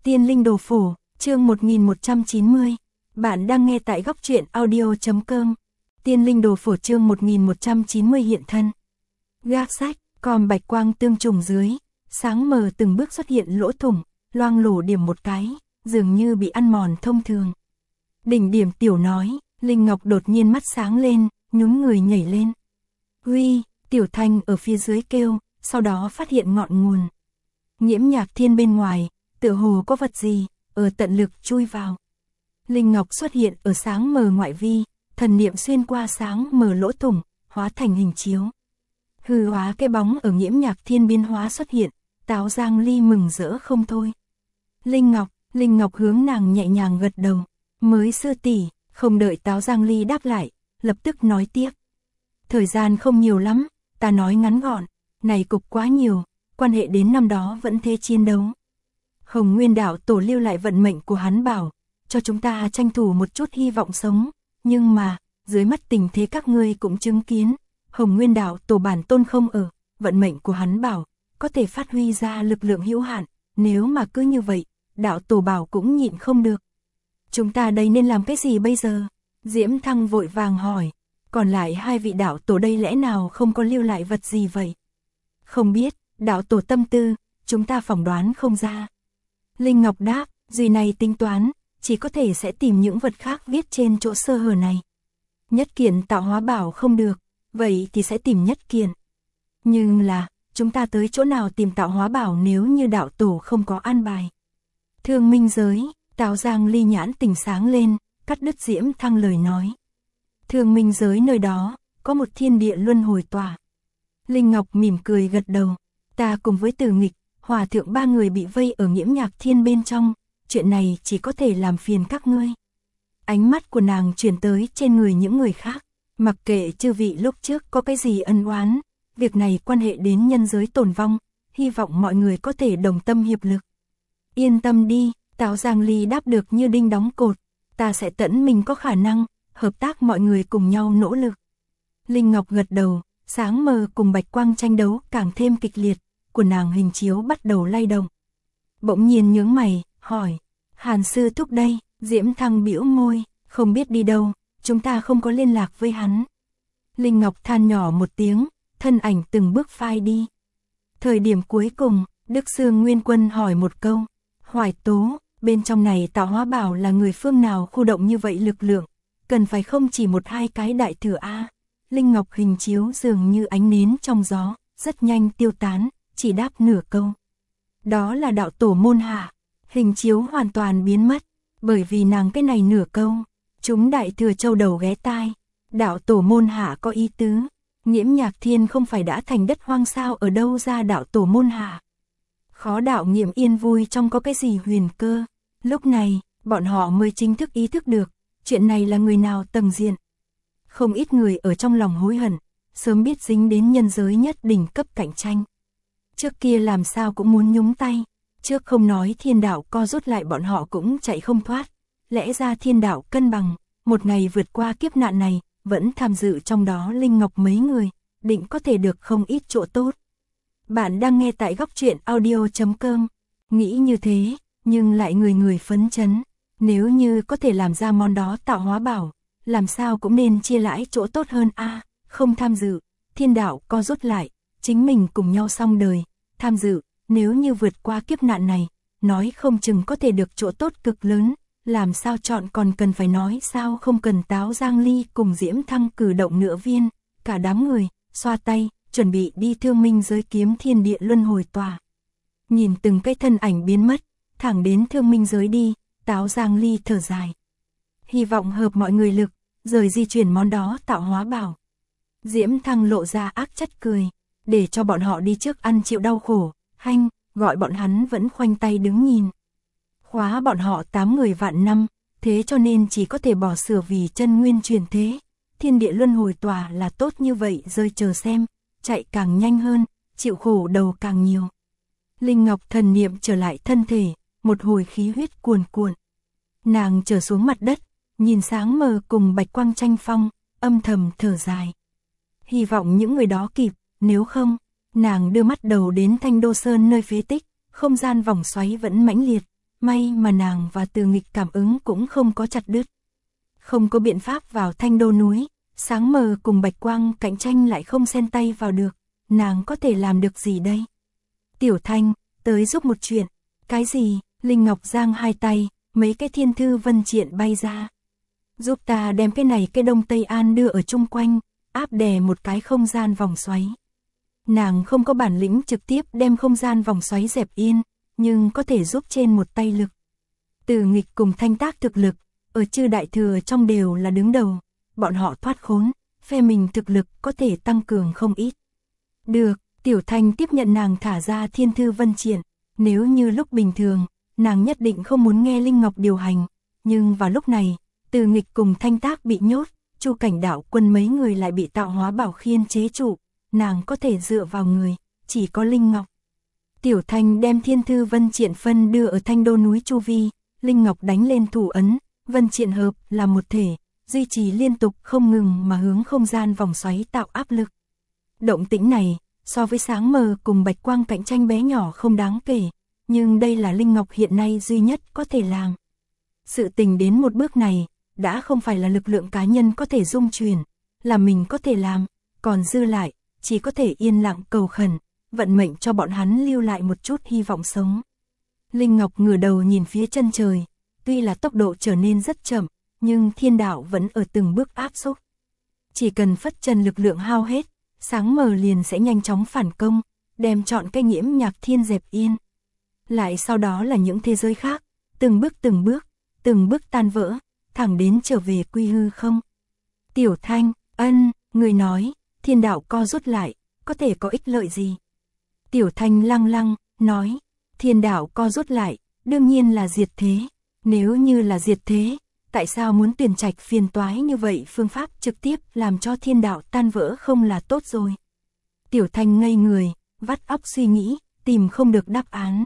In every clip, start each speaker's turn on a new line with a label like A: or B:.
A: Tiên Linh Đồ Phổ, chương 1190. Bạn đang nghe tại góc truyện audio.com. Tiên Linh Đồ Phổ chương 1190 hiện thân. Gác sách, còn bạch quang tương trùng dưới, sáng mờ từng bước xuất hiện lỗ thủng, loang lổ điểm một cái, dường như bị ăn mòn thông thường. Đỉnh điểm tiểu nói, Linh Ngọc đột nhiên mắt sáng lên, nhún người nhảy lên. Uy, Tiểu Thanh ở phía dưới kêu, sau đó phát hiện ngọn nguồn. Nhiễm Nhạc Thiên bên ngoài, tựa hồ có vật gì, ở tận lực chui vào. Linh Ngọc xuất hiện ở sáng mờ ngoại vi, thần niệm xuyên qua sáng mờ lỗ thủng, hóa thành hình chiếu. Hư hóa cái bóng ở Nhiễm Nhạc Thiên biến hóa xuất hiện, Táo Giang Ly mừng rỡ không thôi. Linh Ngọc hướng nàng nhẹ nhàng gật đầu, mới sư tỷ. Không đợi Táo Giang Ly đáp lại, lập tức nói tiếp. Thời gian không nhiều lắm, ta nói ngắn gọn, này cục quá nhiều, quan hệ đến năm đó vẫn thế chiến đấu. Hồng Nguyên Đạo Tổ lưu lại vận mệnh của hắn bảo, cho chúng ta tranh thủ một chút hy vọng sống, nhưng mà, dưới mắt tình thế các ngươi cũng chứng kiến, Hồng Nguyên Đạo Tổ bản tôn không ở, vận mệnh của hắn bảo, có thể phát huy ra lực lượng hữu hạn, nếu mà cứ như vậy, Đạo Tổ bảo cũng nhịn không được. Chúng ta đây nên làm cái gì bây giờ? Diễm Thăng vội vàng hỏi, còn lại hai vị đạo tổ đây lẽ nào không có lưu lại vật gì vậy? Không biết, đạo tổ tâm tư, chúng ta phỏng đoán không ra. Linh Ngọc đáp, gì này tính toán, chỉ có thể sẽ tìm những vật khác viết trên chỗ sơ hở này. Nhất kiện tạo hóa bảo không được, vậy thì sẽ tìm nhất kiện. Nhưng là, chúng ta tới chỗ nào tìm tạo hóa bảo nếu như đạo tổ không có an bài? Thương Minh giới. Táo Giang Ly nhãn tỉnh sáng lên, cắt đứt Diễm Thăng lời nói. Thương Minh giới nơi đó, có một thiên địa luân hồi tỏa. Linh Ngọc mỉm cười gật đầu, ta cùng với Từ Nghịch, Hòa Thượng ba người bị vây ở Nhiễm Nhạc Thiên bên trong, chuyện này chỉ có thể làm phiền các ngươi. Ánh mắt của nàng chuyển tới trên người những người khác, mặc kệ chư vị lúc trước có cái gì ân oán, việc này quan hệ đến nhân giới tồn vong, hy vọng mọi người có thể đồng tâm hiệp lực. Yên tâm đi. Táo Giang Ly đáp được như đinh đóng cột, ta sẽ tận mình có khả năng, hợp tác mọi người cùng nhau nỗ lực. Linh Ngọc gật đầu, sáng mờ cùng bạch quang tranh đấu càng thêm kịch liệt, của nàng hình chiếu bắt đầu lay động. Bỗng nhiên nhướng mày, hỏi, Hàn sư thúc đây? Diễm Thăng bĩu môi, không biết đi đâu, chúng ta không có liên lạc với hắn. Linh Ngọc than nhỏ một tiếng, thân ảnh từng bước phai đi. Thời điểm cuối cùng, Đức Sương Nguyên Quân hỏi một câu, Hoài Tố, bên trong này tạo hóa bảo là người phương nào khu động như vậy lực lượng, cần phải không chỉ một hai cái đại thừa a. Linh Ngọc hình chiếu dường như ánh nến trong gió, rất nhanh tiêu tán, chỉ đáp nửa câu. Đó là đạo tổ môn hạ, hình chiếu hoàn toàn biến mất, bởi vì nàng cái này nửa câu, chúng đại thừa châu đầu ghé tai, đạo tổ môn hạ có ý tứ, Nhiễm Nhạc Thiên không phải đã thành đất hoang sao, ở đâu ra đạo tổ môn hạ. Khó đạo Nghiệm Yên vui trong có cái gì huyền cơ. Lúc này, bọn họ mới chính thức ý thức được, chuyện này là người nào tầng diện. Không ít người ở trong lòng hối hận, sớm biết dính đến nhân giới nhất đỉnh cấp cạnh tranh. Trước kia làm sao cũng muốn nhúng tay, trước không nói thiên đạo co rút lại bọn họ cũng chạy không thoát. Lẽ ra thiên đạo cân bằng, một ngày vượt qua kiếp nạn này, vẫn tham dự trong đó Linh Ngọc mấy người, định có thể được không ít chỗ tốt. Bạn đang nghe tại góc truyện audio.com, nghĩ như thế, nhưng lại người người phấn chấn, nếu như có thể làm ra món đó tạo hóa bảo, làm sao cũng nên chia lãi chỗ tốt hơn a. Không tham dự, thiên đạo co rút lại, chính mình cùng nhau xong đời, tham dự, nếu như vượt qua kiếp nạn này, nói không chừng có thể được chỗ tốt cực lớn, làm sao chọn còn cần phải nói sao không cần. Táo Giang Ly cùng Diễm Thăng cử động nửa viên, cả đám người, xoa tay, chuẩn bị đi Thương Minh giới kiếm thiên địa luân hồi tòa. Nhìn từng cái thân ảnh biến mất, thẳng đến Thương Minh giới đi, Táo Giang Ly thở dài. Hy vọng hợp mọi người lực, rời di chuyển món đó tạo hóa bảo. Diễm Thăng lộ ra ác chất cười, để cho bọn họ đi trước ăn chịu đau khổ, hanh, gọi bọn hắn vẫn khoanh tay đứng nhìn. Khóa bọn họ 8 người vạn năm, thế cho nên chỉ có thể bỏ sửa vì chân nguyên truyền thế. Thiên địa luân hồi tòa là tốt như vậy, rơi chờ xem, chạy càng nhanh hơn, chịu khổ đầu càng nhiều. Linh Ngọc thần niệm trở lại thân thể, một hồi khí huyết cuồn cuộn. Nàng trở xuống mặt đất, nhìn sáng mờ cùng bạch quang tranh phong, âm thầm thở dài. Hy vọng những người đó kịp, nếu không, nàng đưa mắt đầu đến Thanh Đô Sơn nơi phế tích, không gian vòng xoáy vẫn mãnh liệt, may mà nàng và Từ Nghịch cảm ứng cũng không có chặt đứt. Không có biện pháp vào Thanh Đô núi, sáng mờ cùng bạch quang cạnh tranh lại không xen tay vào được, nàng có thể làm được gì đây? Tiểu Thanh, tới giúp một chuyện. Cái gì? Linh Ngọc giang hai tay, mấy cái thiên thư vân triện bay ra. Giúp ta đem cái này cái Đông Tây An đưa ở chung quanh, áp đè một cái không gian vòng xoáy. Nàng không có bản lĩnh trực tiếp đem không gian vòng xoáy dẹp yên, nhưng có thể giúp trên một tay lực. Từ Nghịch cùng Thanh Tác thực lực, ở chư đại thừa trong đều là đứng đầu, bọn họ thoát khốn, phe mình thực lực có thể tăng cường không ít. Được, Tiểu Thanh tiếp nhận nàng thả ra thiên thư vân triện, nếu như lúc bình thường, nàng nhất định không muốn nghe Linh Ngọc điều hành, nhưng vào lúc này, Từ Nghịch cùng Thanh Tác bị nhốt, Chu Cảnh Đạo Quân mấy người lại bị tạo hóa bảo khiên chế trụ, nàng có thể dựa vào người, chỉ có Linh Ngọc. Tiểu Thanh đem thiên thư vân triện phân đưa ở Thanh Đô núi chu vi, Linh Ngọc đánh lên thủ ấn, vân triện hợp là một thể, duy trì liên tục không ngừng mà hướng không gian vòng xoáy tạo áp lực. Động tĩnh này, so với sáng mờ cùng bạch quang cạnh tranh bé nhỏ không đáng kể, nhưng đây là Linh Ngọc hiện nay duy nhất có thể làm. Sự tình đến một bước này, đã không phải là lực lượng cá nhân có thể dung chuyển, là mình có thể làm, còn dư lại, chỉ có thể yên lặng cầu khẩn, vận mệnh cho bọn hắn lưu lại một chút hy vọng sống. Linh Ngọc ngửa đầu nhìn phía chân trời, tuy là tốc độ trở nên rất chậm, nhưng thiên đạo vẫn ở từng bước áp xúc. Chỉ cần phất chân lực lượng hao hết, sáng mờ liền sẽ nhanh chóng phản công, đem trọn cái Nghiễm Nhạc Thiên dẹp yên. Lại sau đó là những thế giới khác, từng bước tan vỡ, thẳng đến trở về quy hư không. Tiểu Thanh, người nói, thiên đạo co rút lại, có thể có ích lợi gì? Tiểu Thanh lăng lăng, nói, thiên đạo co rút lại, đương nhiên là diệt thế. Nếu như là diệt thế, tại sao muốn tuyển trạch phiền toái như vậy, phương pháp trực tiếp làm cho thiên đạo tan vỡ không là tốt rồi? Tiểu Thanh ngây người, vắt óc suy nghĩ, tìm không được đáp án.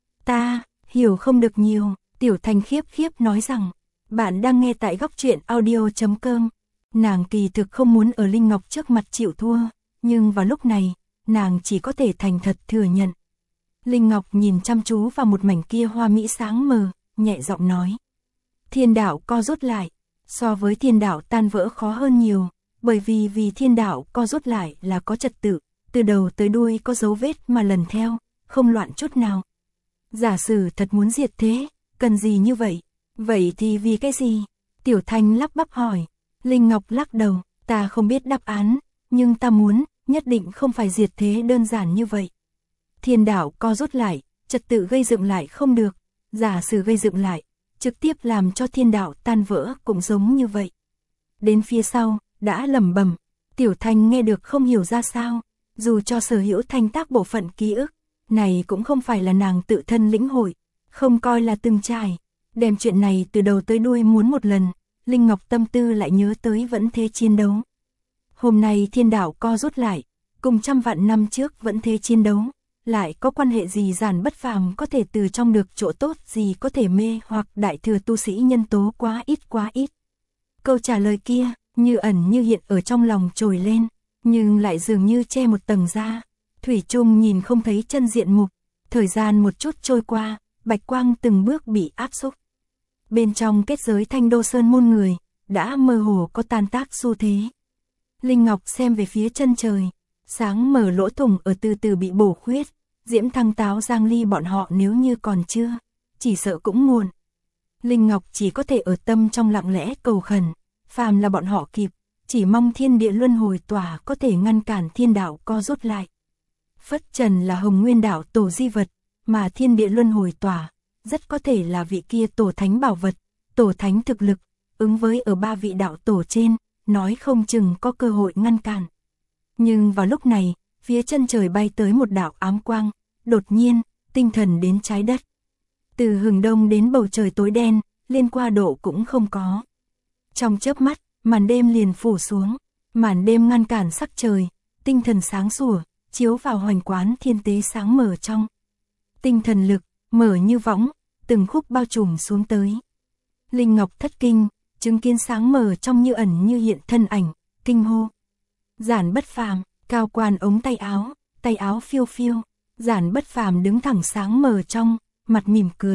A: Ta, hiểu không được nhiều, Tiểu Thanh khiếp nói rằng, bạn đang nghe tại góc truyện audio.com. Nàng kỳ thực không muốn ở Linh Ngọc trước mặt chịu thua, nhưng vào lúc này, nàng chỉ có thể thành thật thừa nhận. Linh Ngọc nhìn chăm chú vào một mảnh kia hoa mỹ sáng mờ, nhẹ giọng nói. Thiên đạo co rút lại, so với thiên đạo tan vỡ khó hơn nhiều, bởi vì thiên đạo co rút lại là có trật tự, từ đầu tới đuôi có dấu vết mà lần theo, không loạn chút nào. Giả sử thật muốn diệt thế, cần gì như vậy? Vậy thì vì cái gì? Tiểu Thanh lắp bắp hỏi. Linh Ngọc lắc đầu, ta không biết đáp án, nhưng ta muốn, nhất định không phải diệt thế đơn giản như vậy. Thiên đạo co rút lại, trật tự gây dựng lại không được, giả sử gây dựng lại, trực tiếp làm cho thiên đạo tan vỡ cũng giống như vậy. Đến phía sau, đã lẩm bẩm, Tiểu Thanh nghe được không hiểu ra sao, dù cho sở hữu Thanh Tác bộ phận ký ức, này cũng không phải là nàng tự thân lĩnh hội, không coi là từng trải, đem chuyện này từ đầu tới đuôi muốn một lần, Linh Ngọc tâm tư lại nhớ tới vẫn thế chiến đấu. Hôm nay thiên đạo co rút lại, cùng trăm vạn năm trước vẫn thế chiến đấu, lại có quan hệ gì giản bất phàm có thể từ trong được chỗ tốt gì có thể mê hoặc đại thừa tu sĩ nhân tố quá ít. Câu trả lời kia, như ẩn như hiện ở trong lòng trồi lên, nhưng lại dường như che một tầng da. Thủy chung nhìn không thấy chân diện mục, thời gian một chút trôi qua, bạch quang từng bước bị áp xúc. Bên trong kết giới Thanh Đô Sơn môn người, đã mơ hồ có tan tác xu thế. Linh Ngọc xem về phía chân trời, sáng mở lỗ thủng ở từ từ bị bổ khuyết, Diễm Thăng Táo Giang Ly bọn họ nếu như còn chưa, chỉ sợ cũng muộn. Linh Ngọc chỉ có thể ở tâm trong lặng lẽ cầu khẩn, phàm là bọn họ kịp, chỉ mong thiên địa luân hồi tỏa có thể ngăn cản thiên đạo co rút lại. Phất trần là Hồng Nguyên đạo tổ di vật, mà thiên địa luân hồi tỏa, rất có thể là vị kia tổ thánh bảo vật, tổ thánh thực lực, ứng với ở ba vị đạo tổ trên, nói không chừng có cơ hội ngăn cản. Nhưng vào lúc này, phía chân trời bay tới một đạo ám quang, đột nhiên, tinh thần đến trái đất. Từ hừng đông đến bầu trời tối đen, liên qua độ cũng không có. Trong chớp mắt, màn đêm liền phủ xuống, màn đêm ngăn cản sắc trời, tinh thần sáng sủa, chiếu vào hoành quán thiên tế sáng mở trong. Tinh thần lực, mở như võng, từng khúc bao trùm xuống tới. Linh Ngọc thất kinh, chứng kiến sáng mở trong như ẩn như hiện thân ảnh, kinh hô. Giản bất phàm, cao quan ống tay áo phiêu phiêu, Giản bất phàm đứng thẳng sáng mở trong, mặt mỉm cười,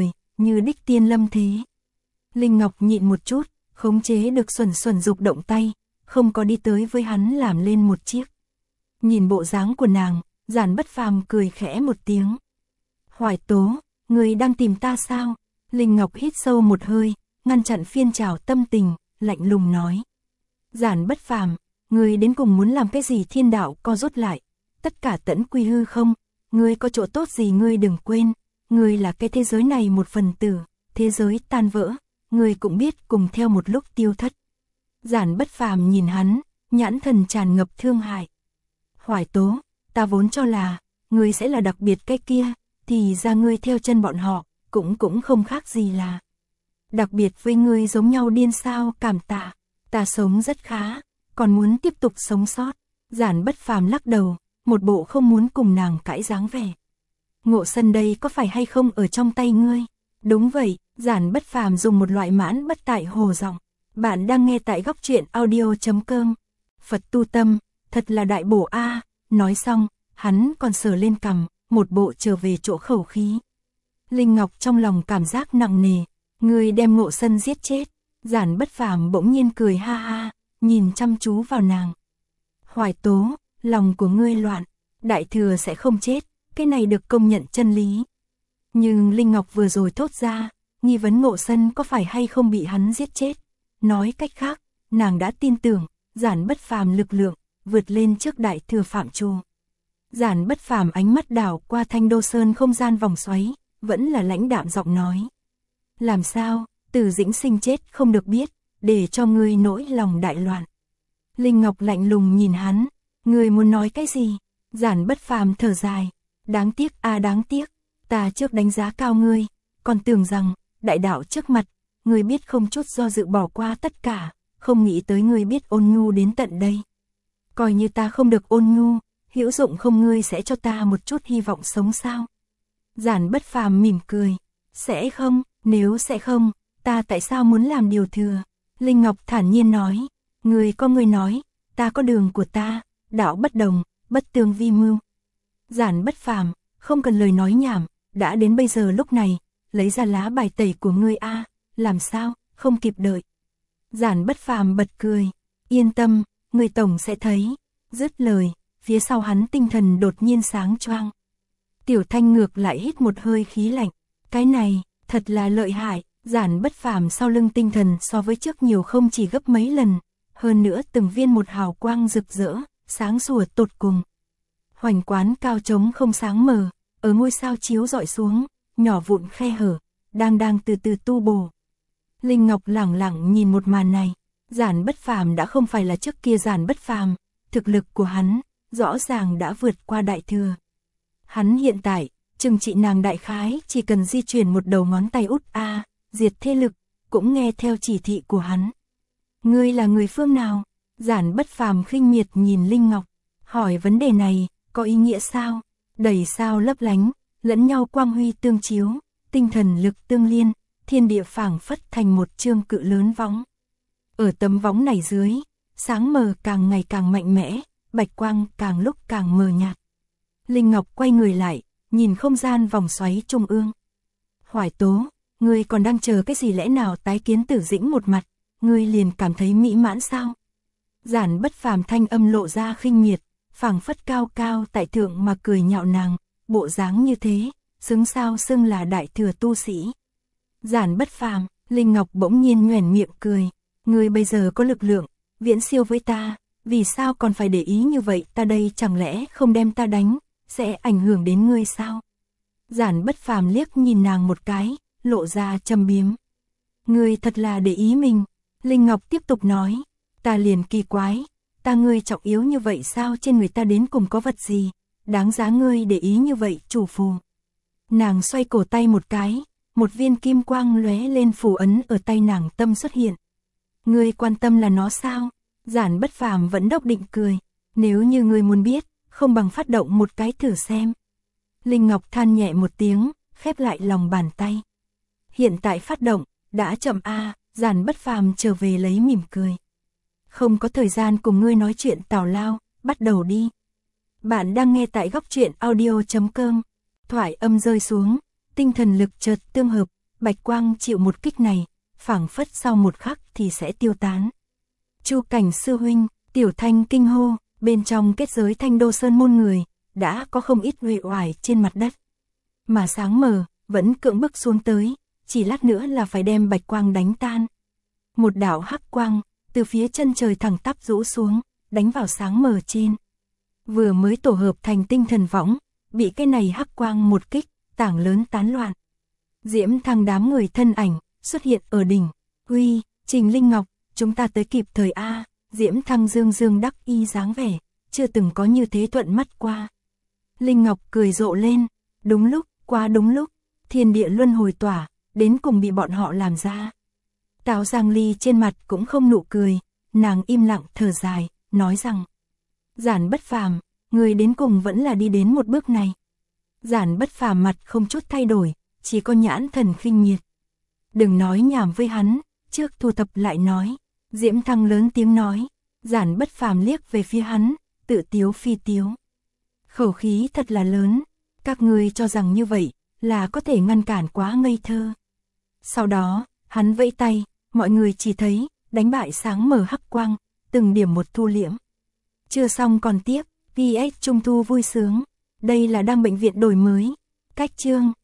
A: như đích tiên lâm thế. Linh Ngọc nhịn một chút, khống chế được xuẩn xuẩn dục động tay, không có đi tới với hắn làm lên một chiếc. Nhìn bộ dáng của nàng, Giản Bất Phàm cười khẽ một tiếng. Hoài Tố, người đang tìm ta sao? Linh Ngọc hít sâu một hơi, ngăn chặn phiên trào tâm tình, lạnh lùng nói. Giản Bất Phàm, người đến cùng muốn làm cái gì? Thiên đạo co rút lại, tất cả tẫn quy hư không, ngươi có chỗ tốt gì ngươi đừng quên, ngươi là cái thế giới này một phần tử, thế giới tan vỡ, ngươi cũng biết cùng theo một lúc tiêu thất. Giản Bất Phàm nhìn hắn, nhãn thần tràn ngập thương hại. Hoài Tố, ta vốn cho là, ngươi sẽ là đặc biệt cái kia, thì ra ngươi theo chân bọn họ, cũng không khác gì là. Đặc biệt với ngươi giống nhau điên sao? Cảm tạ, ta sống rất khá, còn muốn tiếp tục sống sót. Giản Bất Phàm lắc đầu, một bộ không muốn cùng nàng cãi dáng vẻ. Ngộ Sân đây có phải hay không ở trong tay ngươi? Đúng vậy, Giản Bất Phàm dùng một loại mãn bất tại hồ giọng. Bạn đang nghe tại góc truyện audio.com. Phật tu tâm, thật là đại bổ a. Nói xong, hắn còn sờ lên cằm, một bộ trở về chỗ khẩu khí. Linh Ngọc trong lòng cảm giác nặng nề, ngươi đem Ngộ Sân giết chết. Giản Bất Phàm bỗng nhiên cười ha ha, nhìn chăm chú vào nàng. Hoài Tố, lòng của ngươi loạn, Đại Thừa sẽ không chết, cái này được công nhận chân lý. Nhưng Linh Ngọc vừa rồi thốt ra, nghi vấn Ngộ Sân có phải hay không bị hắn giết chết. Nói cách khác, nàng đã tin tưởng, Giản Bất Phàm lực lượng, vượt lên trước Đại Thừa phạm trù. Giản Bất Phàm ánh mắt đảo qua Thanh Đô Sơn không gian vòng xoáy, vẫn là lãnh đạm giọng nói. Làm sao, Từ Dĩnh Sinh chết không được biết, để cho ngươi nỗi lòng đại loạn. Linh Ngọc lạnh lùng nhìn hắn, ngươi muốn nói cái gì? Giản Bất Phàm thở dài, đáng tiếc a đáng tiếc, ta trước đánh giá cao ngươi, còn tưởng rằng, đại đạo trước mặt, ngươi biết không chút do dự bỏ qua tất cả, không nghĩ tới ngươi biết ôn nhu đến tận đây. Coi như ta không được ôn nhu, hữu dụng không, ngươi sẽ cho ta một chút hy vọng sống sao? Giản Bất Phàm mỉm cười, sẽ không, nếu sẽ không, ta tại sao muốn làm điều thừa? Linh Ngọc thản nhiên nói, ngươi có ngươi nói, ta có đường của ta, đạo bất đồng, bất tương vi mưu. Giản Bất Phàm, không cần lời nói nhảm, đã đến bây giờ lúc này, lấy ra lá bài tẩy của ngươi a, làm sao, không kịp đợi. Giản Bất Phàm bật cười, yên tâm, ngươi tổng sẽ thấy. Dứt lời, phía sau hắn tinh thần đột nhiên sáng choang. Tiểu Thanh ngược lại hít một hơi khí lạnh, cái này, thật là lợi hại. Giản Bất Phàm sau lưng tinh thần so với trước nhiều không chỉ gấp mấy lần, hơn nữa từng viên một hào quang rực rỡ, sáng sủa tột cùng. Hoành quán cao trống không sáng mờ, ở ngôi sao chiếu rọi xuống, nhỏ vụn khe hở, đang từ từ tu bổ. Linh Ngọc lẳng lặng nhìn một màn này, Giản Bất Phàm đã không phải là trước kia Giản Bất Phàm, thực lực của hắn, rõ ràng đã vượt qua Đại Thừa. Hắn hiện tại, trừng trị nàng đại khái chỉ cần di chuyển một đầu ngón tay út a, diệt thế lực, cũng nghe theo chỉ thị của hắn. Ngươi là người phương nào? Giản Bất Phàm khinh miệt nhìn Linh Ngọc, hỏi vấn đề này, có ý nghĩa sao? Đầy sao lấp lánh, lẫn nhau quang huy tương chiếu, tinh thần lực tương liên, thiên địa phảng phất thành một chương cự lớn võng. Ở tấm võng này dưới, sáng mờ càng ngày càng mạnh mẽ, bạch quang càng lúc càng mờ nhạt. Linh Ngọc quay người lại, nhìn không gian vòng xoáy trung ương. Hoài Tố, ngươi còn đang chờ cái gì? Lẽ nào tái kiến Tử Dĩnh một mặt, ngươi liền cảm thấy mỹ mãn sao? Giản Bất Phàm thanh âm lộ ra khinh miệt, phảng phất cao cao tại thượng mà cười nhạo nàng, bộ dáng như thế, xứng sao xưng là Đại Thừa tu sĩ. Giản Bất Phàm, Linh Ngọc bỗng nhiên nhoẻn miệng cười, ngươi bây giờ có lực lượng, viễn siêu với ta, vì sao còn phải để ý như vậy? Ta đây chẳng lẽ không đem ta đánh, sẽ ảnh hưởng đến ngươi sao? Giản Bất Phàm liếc nhìn nàng một cái, lộ ra châm biếm. Ngươi thật là để ý mình. Linh Ngọc tiếp tục nói, ta liền kỳ quái, ta ngươi trọng yếu như vậy sao? Trên người ta đến cùng có vật gì, đáng giá ngươi để ý như vậy? Chủ phù. Nàng xoay cổ tay một cái, một viên kim quang lóe lên, phù ấn ở tay nàng tâm xuất hiện. Ngươi quan tâm là nó sao? Giản Bất Phàm vẫn đốc định cười, nếu như ngươi muốn biết, không bằng phát động một cái thử xem. Linh Ngọc than nhẹ một tiếng, khép lại lòng bàn tay. Hiện tại phát động, đã chậm a. Giản Bất Phàm trở về lấy mỉm cười. Không có thời gian cùng ngươi nói chuyện tào lao, bắt đầu đi. Bạn đang nghe tại góc truyện audio.com. Thoại âm rơi xuống, tinh thần lực chợt tương hợp, bạch quang chịu một kích này, phảng phất sau một khắc thì sẽ tiêu tán. Chu Cảnh sư huynh, Tiểu Thanh kinh hô, bên trong kết giới Thanh Đô Sơn môn người, đã có không ít uể oải trên mặt đất. Mà sáng mờ, vẫn cưỡng bức xuống tới, chỉ lát nữa là phải đem bạch quang đánh tan. Một đạo hắc quang, từ phía chân trời thẳng tắp rũ xuống, đánh vào sáng mờ trên. Vừa mới tổ hợp thành tinh thần võng, bị cái này hắc quang một kích, tảng lớn tán loạn. Diễm Thăng đám người thân ảnh, xuất hiện ở đỉnh. Huy, Trình Linh Ngọc, chúng ta tới kịp thời A. Diễm Thăng dương dương đắc y dáng vẻ, chưa từng có như thế thuận mắt qua. Linh Ngọc cười rộ lên, đúng lúc, quá đúng lúc, thiên địa luân hồi tỏa, đến cùng bị bọn họ làm ra. Tào Giang Ly trên mặt cũng không nụ cười, nàng im lặng thở dài, nói rằng: Giản Bất Phàm, người đến cùng vẫn là đi đến một bước này. Giản Bất Phàm mặt không chút thay đổi, chỉ có nhãn thần khinh miệt. Đừng nói nhảm với hắn, trước thu thập lại nói. Diễm Thăng lớn tiếng nói, Giản Bất Phàm liếc về phía hắn, tự tiếu phi tiếu. Khẩu khí thật là lớn, các ngươi cho rằng như vậy là có thể ngăn cản quá ngây thơ. Sau đó, hắn vẫy tay, mọi người chỉ thấy, đánh bại sáng mờ hắc quang, từng điểm một thu liễm. Chưa xong còn tiếp, PS Trung thu vui sướng, đây là đang bệnh viện đổi mới, cách chương.